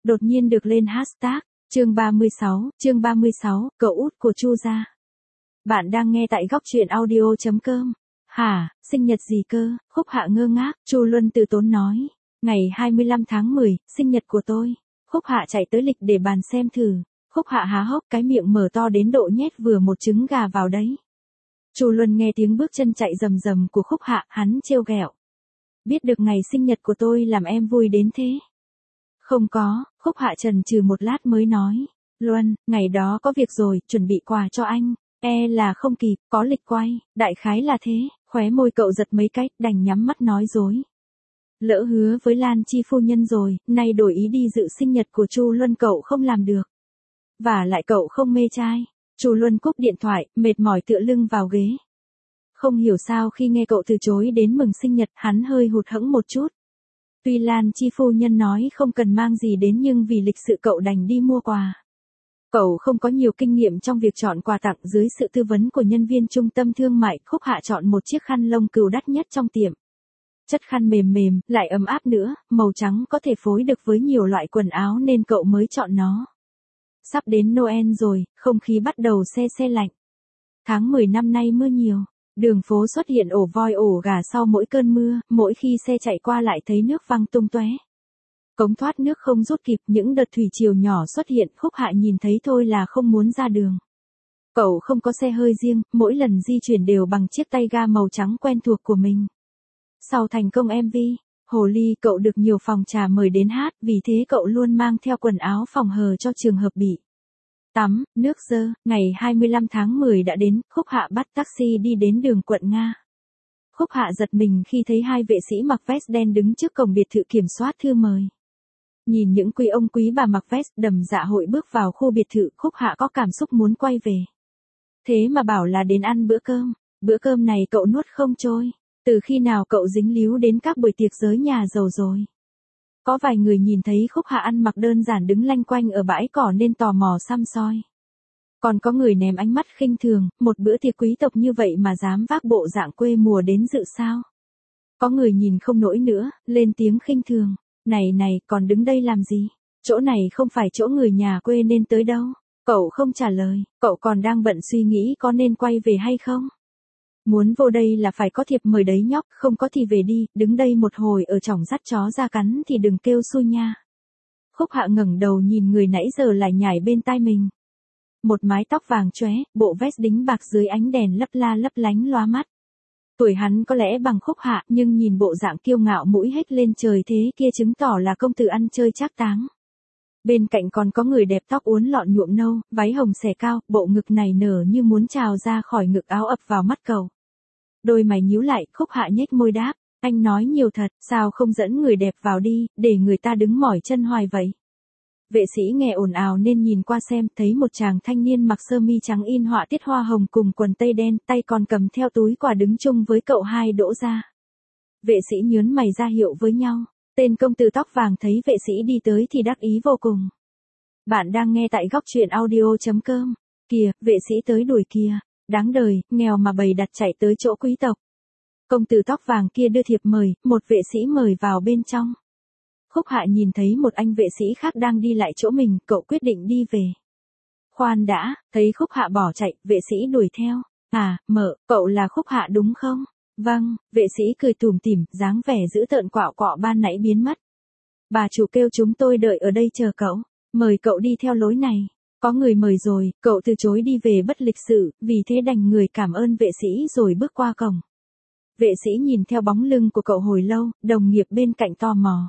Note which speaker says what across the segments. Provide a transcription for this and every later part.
Speaker 1: đột nhiên được lên hashtag. Chương 36, cậu út của Chu gia. Bạn đang nghe tại góc truyện audio.com. Hả, sinh nhật gì cơ? Khúc Hạ ngơ ngác, Chu Luân từ tốn nói. Ngày 25 tháng 10, sinh nhật của tôi. Khúc Hạ chạy tới lịch để bàn xem thử. Khúc Hạ há hốc, cái miệng mở to đến độ nhét vừa một trứng gà vào đấy. Chu Luân nghe tiếng bước chân chạy rầm rầm của Khúc Hạ, hắn trêu ghẹo. Biết được ngày sinh nhật của tôi làm em vui đến thế? Không có, Khúc Hạ chần chừ một lát mới nói. Luân, ngày đó có việc rồi, chuẩn bị quà cho anh. Là không kịp, có lịch quay, đại khái là thế. Khóe môi cậu giật mấy cách, đành nhắm mắt nói dối. Lỡ hứa với Lan Chi phu nhân rồi, nay đổi ý đi dự sinh nhật của Chu Luân cậu không làm được. Và lại cậu không mê trai. Chu Luân cúp điện thoại, mệt mỏi tựa lưng vào ghế. Không hiểu sao khi nghe cậu từ chối đến mừng sinh nhật, hắn hơi hụt hẫng một chút. Tuy Lan Chi phu nhân nói không cần mang gì đến nhưng vì lịch sự cậu đành đi mua quà. Cậu không có nhiều kinh nghiệm trong việc chọn quà tặng, dưới sự tư vấn của nhân viên trung tâm thương mại, Khúc Hạ chọn một chiếc khăn lông cừu đắt nhất trong tiệm. Chất khăn mềm mềm, lại ấm áp nữa, màu trắng có thể phối được với nhiều loại quần áo nên cậu mới chọn nó. Sắp đến Noel rồi, không khí bắt đầu se lạnh. Tháng 10 năm nay mưa nhiều, đường phố xuất hiện ổ voi ổ gà sau mỗi cơn mưa, mỗi khi xe chạy qua lại thấy nước văng tung tóe. Cống thoát nước không rút kịp, những đợt thủy triều nhỏ xuất hiện, Khúc Hạ nhìn thấy thôi là không muốn ra đường. Cậu không có xe hơi riêng, mỗi lần di chuyển đều bằng chiếc tay ga màu trắng quen thuộc của mình. Sau thành công MV, Hồ Ly cậu được nhiều phòng trà mời đến hát, vì thế cậu luôn mang theo quần áo phòng hờ cho trường hợp bị tắm, nước dơ. Ngày 25 tháng 10 đã đến, Khúc Hạ bắt taxi đi đến đường Quận Nga. Khúc Hạ giật mình khi thấy hai vệ sĩ mặc vest đen đứng trước cổng biệt thự kiểm soát thư mời. Nhìn những quý ông quý bà mặc vest đầm dạ hội bước vào khu biệt thự, Khúc Hạ có cảm xúc muốn quay về. Thế mà bảo là đến ăn bữa cơm này cậu nuốt không trôi. Từ khi nào cậu dính líu đến các buổi tiệc giới nhà giàu rồi? Có vài người nhìn thấy Khúc Hạ ăn mặc đơn giản đứng lanh quanh ở bãi cỏ nên tò mò săm soi. Còn có người ném ánh mắt khinh thường, một bữa tiệc quý tộc như vậy mà dám vác bộ dạng quê mùa đến dự sao? Có người nhìn không nổi nữa, lên tiếng khinh thường. Này, còn đứng đây làm gì? Chỗ này không phải chỗ người nhà quê nên tới đâu. Cậu không trả lời, cậu còn đang bận suy nghĩ có nên quay về hay không? Muốn vô đây là phải có thiệp mời đấy nhóc, không có thì về đi, đứng đây một hồi ở chỏng dắt chó ra cắn thì đừng kêu xui nha. Khúc Hạ ngẩng đầu nhìn người nãy giờ lại nhảy bên tai mình. Một mái tóc vàng chóe, bộ vest đính bạc dưới ánh đèn lấp la lấp lánh lóa mắt. Tuổi hắn có lẽ bằng Khúc Hạ, nhưng nhìn bộ dạng kiêu ngạo mũi hết lên trời thế kia chứng tỏ là công tử ăn chơi trác táng. Bên cạnh còn có người đẹp tóc uốn lọn nhuộm nâu, váy hồng xẻ cao, bộ ngực này nở như muốn trào ra khỏi ngực áo ập vào mắt cậu. Đôi mày nhíu lại, Khúc Hạ nhếch môi đáp, anh nói nhiều thật, sao không dẫn người đẹp vào đi, để người ta đứng mỏi chân hoài vậy. Vệ sĩ nghe ồn ào nên nhìn qua xem, thấy một chàng thanh niên mặc sơ mi trắng in họa tiết hoa hồng cùng quần tây đen, tay còn cầm theo túi quà đứng chung với cậu hai Đỗ Gia. Vệ sĩ nhớn mày ra hiệu với nhau, tên công tử tóc vàng thấy vệ sĩ đi tới thì đắc ý vô cùng. Bạn đang nghe tại góc truyện audio.com. Kìa, vệ sĩ tới đuổi kìa. Đáng đời, nghèo mà bầy đặt chạy tới chỗ quý tộc. Công tử tóc vàng kia đưa thiệp mời, một vệ sĩ mời vào bên trong. Khúc Hạ nhìn thấy một anh vệ sĩ khác đang đi lại chỗ mình, cậu quyết định đi về. Khoan đã, thấy Khúc Hạ bỏ chạy, vệ sĩ đuổi theo. À, mợ, cậu là Khúc Hạ đúng không? Vâng, vệ sĩ cười tủm tỉm, dáng vẻ dữ tợn quạo quọ ban nãy biến mất. Bà chủ kêu chúng tôi đợi ở đây chờ cậu, mời cậu đi theo lối này. Có người mời rồi, cậu từ chối đi về bất lịch sự, vì thế đành người cảm ơn vệ sĩ rồi bước qua cổng. Vệ sĩ nhìn theo bóng lưng của cậu hồi lâu, đồng nghiệp bên cạnh tò mò.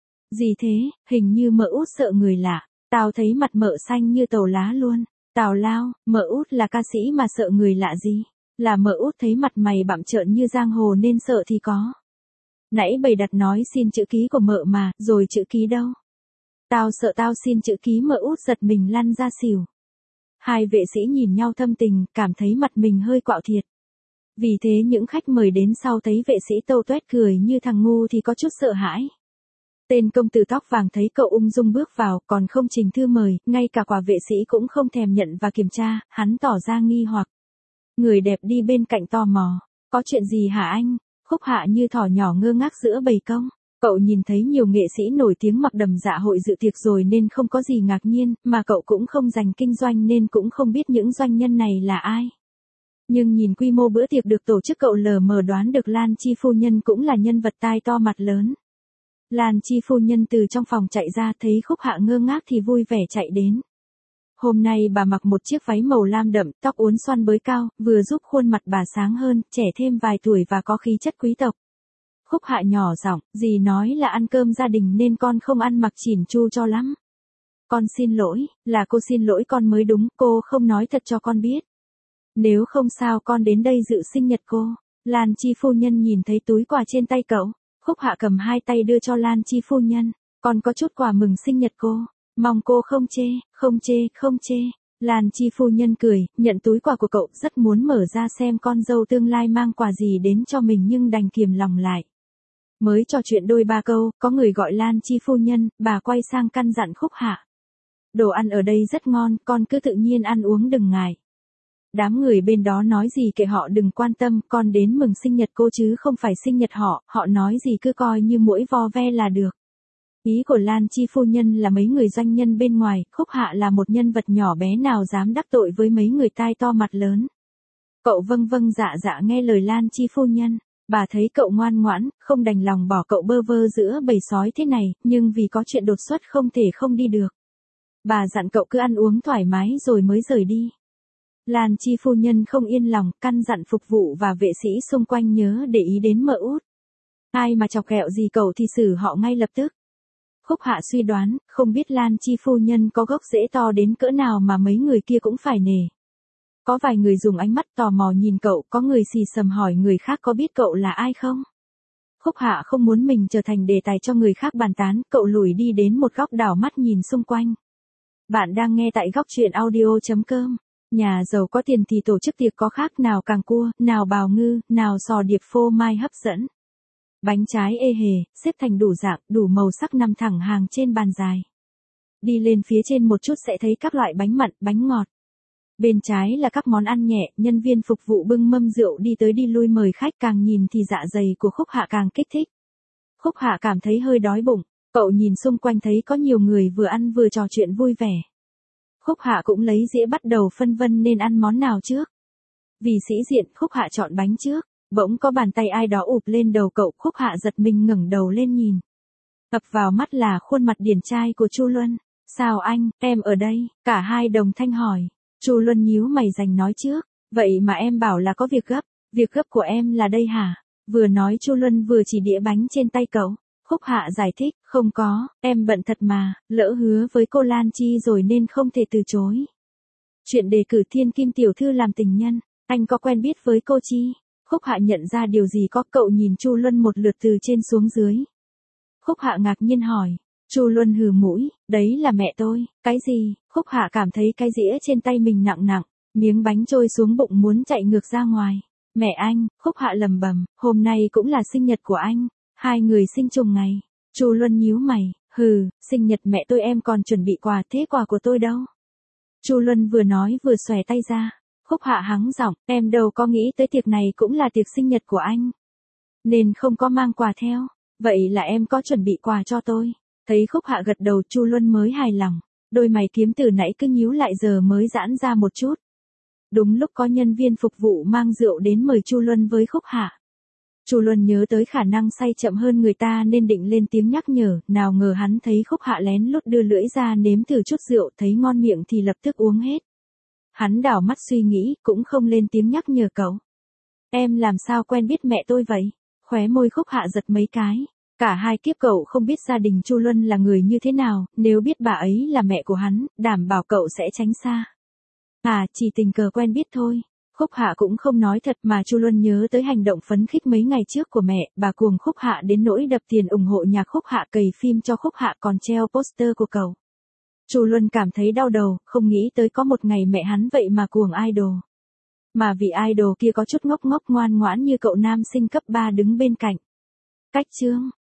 Speaker 1: Gì thế, hình như mợ út sợ người lạ, tao thấy mặt mợ xanh như tàu lá luôn. Tào lao, mợ út là ca sĩ mà sợ người lạ gì? Là mợ út thấy mặt mày bặm trợn như giang hồ nên sợ thì có. Nãy bầy đặt nói xin chữ ký của mợ mà, rồi chữ ký đâu? Tao sợ tao xin chữ ký mợ út giật mình lăn ra xỉu. Hai vệ sĩ nhìn nhau thâm tình, cảm thấy mặt mình hơi quạo thiệt. Vì thế những khách mời đến sau thấy vệ sĩ tâu tuét cười như thằng ngu thì có chút sợ hãi. Tên công tử tóc vàng thấy cậu ung dung bước vào, còn không trình thư mời, ngay cả quả vệ sĩ cũng không thèm nhận và kiểm tra, hắn tỏ ra nghi hoặc. Người đẹp đi bên cạnh tò mò, có chuyện gì hả anh? Khúc Hạ như thỏ nhỏ ngơ ngác giữa bầy công. Cậu nhìn thấy nhiều nghệ sĩ nổi tiếng mặc đầm dạ hội dự tiệc rồi nên không có gì ngạc nhiên, mà cậu cũng không dành kinh doanh nên cũng không biết những doanh nhân này là ai. Nhưng nhìn quy mô bữa tiệc được tổ chức cậu lờ mờ đoán được Lan Chi phu nhân cũng là nhân vật tai to mặt lớn. Lan Chi phu nhân từ trong phòng chạy ra thấy Khúc Hạ ngơ ngác thì vui vẻ chạy đến. Hôm nay bà mặc một chiếc váy màu lam đậm, tóc uốn xoăn bới cao, vừa giúp khuôn mặt bà sáng hơn, trẻ thêm vài tuổi và có khí chất quý tộc. Khúc Hạ nhỏ giọng, dì nói là ăn cơm gia đình nên con không ăn mặc chỉn chu cho lắm. Con xin lỗi, là cô xin lỗi con mới đúng, cô không nói thật cho con biết. Nếu không sao con đến đây dự sinh nhật cô. Lan Chi phu nhân nhìn thấy túi quà trên tay cậu. Khúc Hạ cầm hai tay đưa cho Lan Chi phu nhân. Con có chút quà mừng sinh nhật cô. Mong cô không chê, không chê, không chê. Lan Chi phu nhân cười, nhận túi quà của cậu, rất muốn mở ra xem con dâu tương lai mang quà gì đến cho mình nhưng đành kiềm lòng lại. Mới trò chuyện đôi ba câu, có người gọi Lan Chi phu nhân, bà quay sang căn dặn Khúc Hạ. Đồ ăn ở đây rất ngon, con cứ tự nhiên ăn uống đừng ngại. Đám người bên đó nói gì kệ họ đừng quan tâm, con đến mừng sinh nhật cô chứ không phải sinh nhật họ nói gì cứ coi như mỗi vo ve là được. Ý của Lan Chi phu nhân là mấy người doanh nhân bên ngoài, Khúc Hạ là một nhân vật nhỏ bé nào dám đắc tội với mấy người tai to mặt lớn. Cậu vâng vâng dạ dạ nghe lời Lan Chi phu nhân, bà thấy cậu ngoan ngoãn, không đành lòng bỏ cậu bơ vơ giữa bầy sói thế này, nhưng vì có chuyện đột xuất không thể không đi được. Bà dặn cậu cứ ăn uống thoải mái rồi mới rời đi. Lan Chi phu nhân không yên lòng, căn dặn phục vụ và vệ sĩ xung quanh nhớ để ý đến mợ út. Ai mà chọc ghẹo gì cậu thì xử họ ngay lập tức. Khúc Hạ suy đoán, không biết Lan Chi phu nhân có gốc rễ to đến cỡ nào mà mấy người kia cũng phải nể. Có vài người dùng ánh mắt tò mò nhìn cậu, có người xì xầm hỏi người khác có biết cậu là ai không. Khúc Hạ không muốn mình trở thành đề tài cho người khác bàn tán, cậu lùi đi đến một góc đảo mắt nhìn xung quanh. Bạn đang nghe tại góc truyện audio.com. Nhà giàu có tiền thì tổ chức tiệc có khác nào càng cua, nào bào ngư, nào sò điệp phô mai hấp dẫn. Bánh trái ê hề, xếp thành đủ dạng, đủ màu sắc nằm thẳng hàng trên bàn dài. Đi lên phía trên một chút sẽ thấy các loại bánh mặn, bánh ngọt. Bên trái là các món ăn nhẹ, nhân viên phục vụ bưng mâm rượu đi tới đi lui mời khách, càng nhìn thì dạ dày của Khúc Hạ càng kích thích. Khúc Hạ cảm thấy hơi đói bụng, cậu nhìn xung quanh thấy có nhiều người vừa ăn vừa trò chuyện vui vẻ. Khúc Hạ cũng lấy dĩa bắt đầu phân vân nên ăn món nào trước. Vì sĩ diện, Khúc Hạ chọn bánh trước, bỗng có bàn tay ai đó ụp lên đầu cậu, Khúc Hạ giật mình ngẩng đầu lên nhìn. Ập vào mắt là khuôn mặt điển trai của Chu Luân. Sao anh, em ở đây, cả hai đồng thanh hỏi. Chu Luân nhíu mày rành nói trước, vậy mà em bảo là có việc gấp của em là đây hả? Vừa nói Chu Luân vừa chỉ đĩa bánh trên tay cậu. Khúc Hạ giải thích, không có, em bận thật mà, lỡ hứa với cô Lan Chi rồi nên không thể từ chối. Chuyện đề cử thiên kim tiểu thư làm tình nhân, anh có quen biết với cô Chi? Khúc Hạ nhận ra điều gì có, cậu nhìn Chu Luân một lượt từ trên xuống dưới. Khúc Hạ ngạc nhiên hỏi, Chu Luân hừ mũi, đấy là mẹ tôi, cái gì? Khúc Hạ cảm thấy cái dĩa trên tay mình nặng nặng, miếng bánh trôi xuống bụng muốn chạy ngược ra ngoài. Mẹ anh, Khúc Hạ lầm bầm, hôm nay cũng là sinh nhật của anh. Hai người sinh trùng ngày. Chu Luân nhíu mày, hừ, sinh nhật mẹ tôi em còn chuẩn bị quà, thế quà của tôi đâu? Chu Luân vừa nói vừa xòe tay ra. Khúc Hạ hắng giọng, em đâu có nghĩ tới tiệc này cũng là tiệc sinh nhật của anh. Nên không có mang quà theo, vậy là em có chuẩn bị quà cho tôi. Thấy Khúc Hạ gật đầu Chu Luân mới hài lòng, đôi mày kiếm từ nãy cứ nhíu lại giờ mới giãn ra một chút. Đúng lúc có nhân viên phục vụ mang rượu đến mời Chu Luân với Khúc Hạ. Chu Luân nhớ tới khả năng say chậm hơn người ta nên định lên tiếng nhắc nhở, nào ngờ hắn thấy Khúc Hạ lén lút đưa lưỡi ra nếm thử chút rượu, thấy ngon miệng thì lập tức uống hết. Hắn đảo mắt suy nghĩ, cũng không lên tiếng nhắc nhở cậu. Em làm sao quen biết mẹ tôi vậy? Khóe môi Khúc Hạ giật mấy cái. Cả hai kiếp cậu không biết gia đình Chu Luân là người như thế nào, nếu biết bà ấy là mẹ của hắn, đảm bảo cậu sẽ tránh xa. À, chỉ tình cờ quen biết thôi. Khúc Hạ cũng không nói thật mà Chu Luân nhớ tới hành động phấn khích mấy ngày trước của mẹ, bà cuồng Khúc Hạ đến nỗi đập tiền ủng hộ nhạc Khúc Hạ, cày phim cho Khúc Hạ còn treo poster của cậu. Chu Luân cảm thấy đau đầu, không nghĩ tới có một ngày mẹ hắn vậy mà cuồng idol. Mà vì idol kia có chút ngốc ngốc ngoan ngoãn như cậu nam sinh cấp 3 đứng bên cạnh. Cách chương